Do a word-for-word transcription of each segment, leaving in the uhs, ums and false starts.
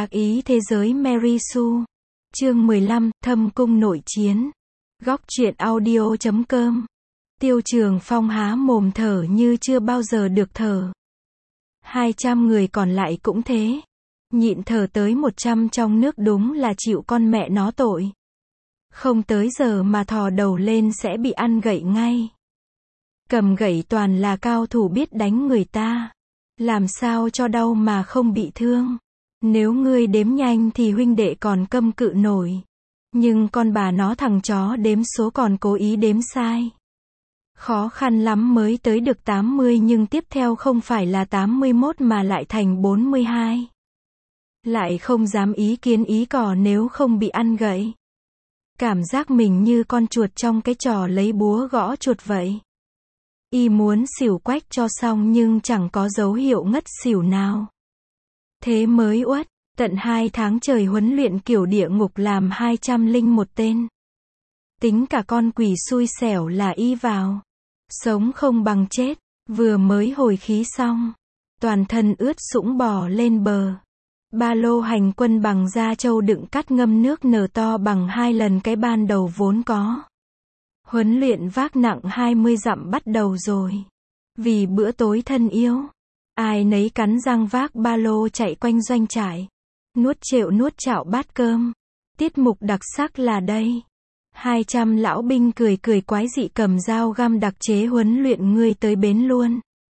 Ác ý thế giới Mary Sue. Chương mười lăm, Thâm cung nội chiến. Góc truyện audio chấm com. Tiêu Trường Phong há mồm thở như chưa bao giờ được thở. Hai trăm người còn lại cũng thế. Nhịn thở tới một trăm trong nước đúng là chịu con mẹ nó tội. Không tới giờ mà thò đầu lên sẽ bị ăn gậy ngay. Cầm gậy toàn là cao thủ biết đánh người ta. Làm sao cho đau mà không bị thương. Nếu ngươi đếm nhanh thì huynh đệ còn câm cự nổi. Nhưng con bà nó thằng chó đếm số còn cố ý đếm sai. Khó khăn lắm mới tới được tám mươi nhưng tiếp theo không phải là tám mươi mốt mà lại thành bốn mươi hai. Lại không dám ý kiến ý cỏ nếu không bị ăn gậy. Cảm giác mình như con chuột trong cái trò lấy búa gõ chuột vậy. Y muốn xỉu quách cho xong nhưng chẳng có dấu hiệu ngất xỉu nào. Thế mới uất, tận hai tháng trời huấn luyện kiểu địa ngục làm hai trăm linh một tên. Tính cả con quỷ xui xẻo là y vào. Sống không bằng chết, vừa mới hồi khí xong. Toàn thân ướt sũng bò lên bờ. Ba lô hành quân bằng da trâu đựng cắt ngâm nước nở to bằng hai lần cái ban đầu vốn có. Huấn luyện vác nặng hai mươi dặm bắt đầu rồi. Vì bữa tối thân yêu. Ai nấy cắn răng vác ba lô chạy quanh doanh trại. Nuốt trệu nuốt chạo bát cơm. Tiết mục đặc sắc là đây. Hai trăm lão binh cười cười quái dị cầm dao găm đặc chế huấn luyện ngươi tới bến luôn.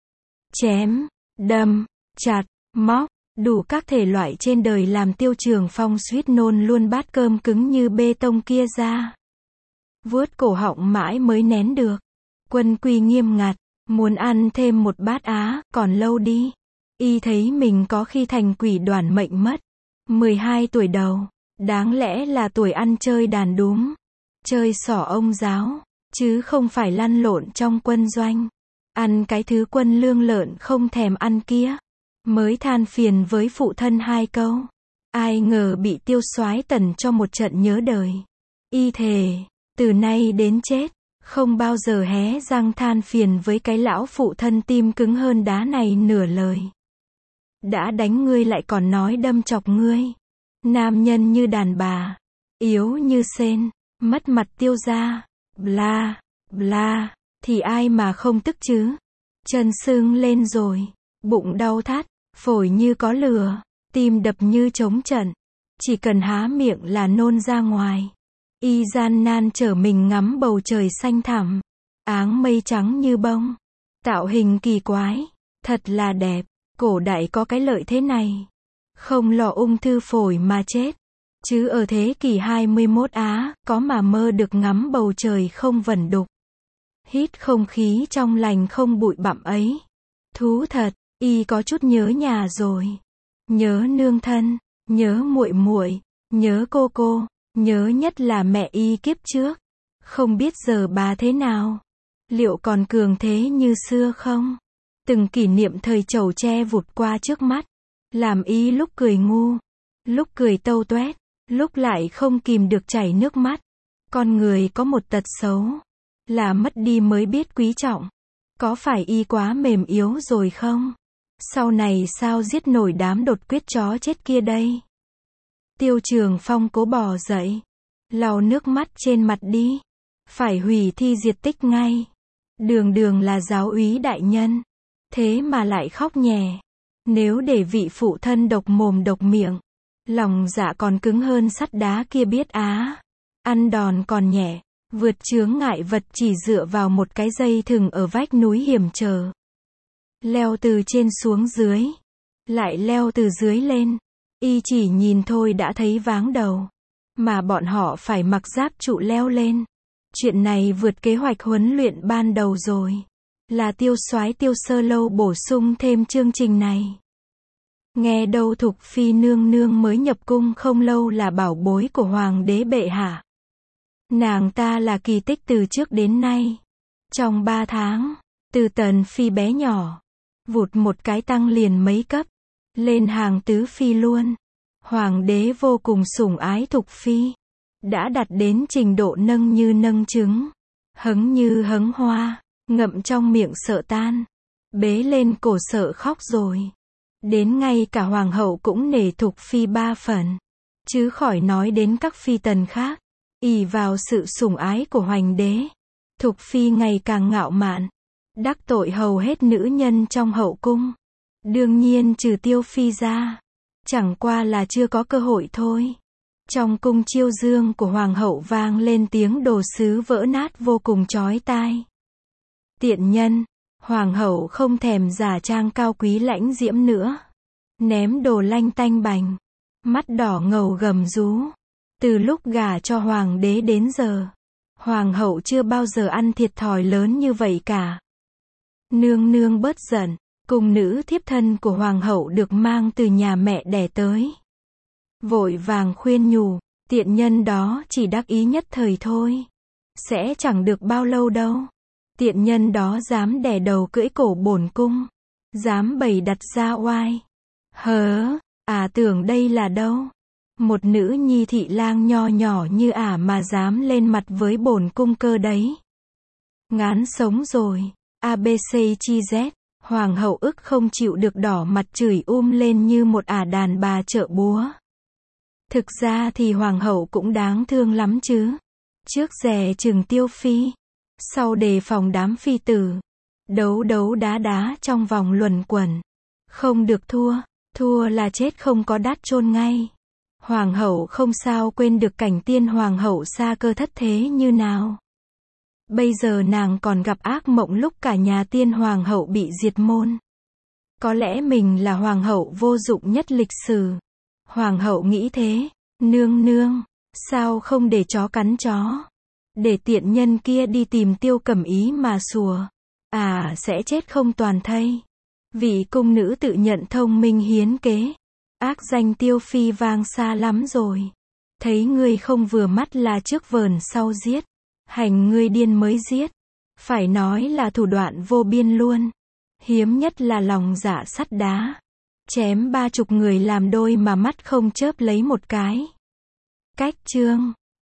Chém, đâm, chặt, móc, đủ các thể loại trên đời làm Tiêu Trường Phong suýt nôn luôn bát cơm cứng như bê tông kia ra. Vuốt cổ họng mãi mới nén được. Quân quy nghiêm ngặt. Muốn ăn thêm một bát á, còn lâu đi. Y thấy mình có khi thành quỷ đoàn mệnh mất. mười hai tuổi đầu. Đáng lẽ là tuổi ăn chơi đàn đúm. Chơi xỏ ông giáo. Chứ không phải lăn lộn trong quân doanh. Ăn cái thứ quân lương lợn không thèm ăn kia. Mới than phiền với phụ thân hai câu. Ai ngờ bị Tiêu soái Tần cho một trận nhớ đời. Y thề, từ nay đến chết. Không bao giờ hé răng than phiền với cái lão phụ thân tim cứng hơn đá này nửa lời. Đã đánh ngươi lại còn nói đâm chọc ngươi. Nam nhân như đàn bà. Yếu như sên. Mất mặt Tiêu gia. Bla, bla. Thì ai mà không tức chứ. Chân sưng lên rồi. Bụng đau thắt. Phổi như có lửa. Tim đập như trống trận. Chỉ cần há miệng là nôn ra ngoài. Y gian nan trở mình ngắm bầu trời xanh thẳm. Áng mây trắng như bông. Tạo hình kỳ quái. Thật là đẹp. Cổ đại có cái lợi thế này. Không lo ung thư phổi mà chết. Chứ ở thế kỷ hai mươi mốt Á, có mà mơ được ngắm bầu trời không vẩn đục. Hít không khí trong lành không bụi bặm ấy. Thú thật, y có chút nhớ nhà rồi. Nhớ nương thân, nhớ muội muội, nhớ cô cô. Nhớ nhất là mẹ y kiếp trước. Không biết giờ bà thế nào. Liệu còn cường thế như xưa không? Từng kỷ niệm thời trầu tre vụt qua trước mắt. Làm y lúc cười ngu. Lúc cười tâu toét. Lúc lại không kìm được chảy nước mắt. Con người có một tật xấu. Là mất đi mới biết quý trọng. Có phải y quá mềm yếu rồi không? Sau này sao giết nổi đám đột quyết chó chết kia đây? Tiêu Trường Phong cố bò dậy. Lau nước mắt trên mặt đi. Phải hủy thi diệt tích ngay. Đường đường là giáo úy đại nhân. Thế mà lại khóc nhè. Nếu để vị phụ thân độc mồm độc miệng. Lòng dạ còn cứng hơn sắt đá kia biết á. Ăn đòn còn nhẹ. Vượt chướng ngại vật chỉ dựa vào một cái dây thừng ở vách núi hiểm trở. Leo từ trên xuống dưới. Lại leo từ dưới lên. Y chỉ nhìn thôi đã thấy váng đầu. Mà bọn họ phải mặc giáp trụ leo lên. Chuyện này vượt kế hoạch huấn luyện ban đầu rồi. Là Tiêu soái Tiêu Sơ Lâu bổ sung thêm chương trình này. Nghe đâu Thục Phi nương nương mới nhập cung không lâu là bảo bối của Hoàng đế bệ hạ. Nàng ta là kỳ tích từ trước đến nay. Trong ba tháng, từ Tần Phi bé nhỏ. Vụt một cái tăng liền mấy cấp. Lên hàng tứ phi luôn. Hoàng đế vô cùng sủng ái Thục Phi. Đã đạt đến trình độ nâng như nâng trứng. Hứng như hứng hoa. Ngậm trong miệng sợ tan. Bế lên cổ sợ khóc rồi. Đến ngay cả hoàng hậu cũng nể Thục Phi ba phần. Chứ khỏi nói đến các phi tần khác. Ỷ vào sự sủng ái của Hoành đế, Thục Phi ngày càng ngạo mạn, đắc tội hầu hết nữ nhân trong hậu cung. Đương nhiên trừ Tiêu Phi ra, chẳng qua là chưa có cơ hội thôi. Trong cung chiêu dương của hoàng hậu vang lên tiếng đồ sứ vỡ nát vô cùng chói tai. Tiện nhân, hoàng hậu không thèm giả trang cao quý lãnh diễm nữa. Ném đồ lanh tanh bành, mắt đỏ ngầu gầm rú. Từ lúc gả cho hoàng đế đến giờ, hoàng hậu chưa bao giờ ăn thiệt thòi lớn như vậy cả. Nương nương bớt giận, cung nữ thiếp thân của hoàng hậu được mang từ nhà mẹ đẻ tới. Vội vàng khuyên nhủ, tiện nhân đó chỉ đắc ý nhất thời thôi. Sẽ chẳng được bao lâu đâu. Tiện nhân đó dám đè đầu cưỡi cổ bổn cung. Dám bày đặt ra oai. Hớ, à tưởng đây là đâu? Một nữ nhi thị lang nho nhỏ như ả mà dám lên mặt với bổn cung cơ đấy. Ngán sống rồi. a bê xê chi Z. Hoàng hậu ức không chịu được đỏ mặt chửi um lên như một ả đàn bà chợ búa. Thực ra thì hoàng hậu cũng đáng thương lắm chứ. Trước dè chừng Tiêu Phi, sau đề phòng đám phi tử. Đấu đấu đá đá trong vòng luẩn quẩn. Không được thua, thua là chết không có đát chôn ngay. Hoàng hậu không sao quên được cảnh tiên hoàng hậu xa cơ thất thế như nào. Bây giờ nàng còn gặp ác mộng lúc cả nhà tiên hoàng hậu bị diệt môn. Có lẽ mình là hoàng hậu vô dụng nhất lịch sử. Hoàng hậu nghĩ thế. Nương nương, sao không để chó cắn chó? Để tiện nhân kia đi tìm Tiêu Cẩm Ý mà sủa. À sẽ chết không toàn thây. Vị cung nữ tự nhận thông minh hiến kế. Ác danh Tiêu Phi vang xa lắm rồi. Thấy ngươi không vừa mắt là trước vờn sau giết. Hành ngươi điên mới giết. Phải nói là thủ đoạn vô biên luôn. Hiếm nhất là lòng dạ sắt đá. Chém ba chục người làm đôi mà mắt không chớp lấy một cái. Cách chương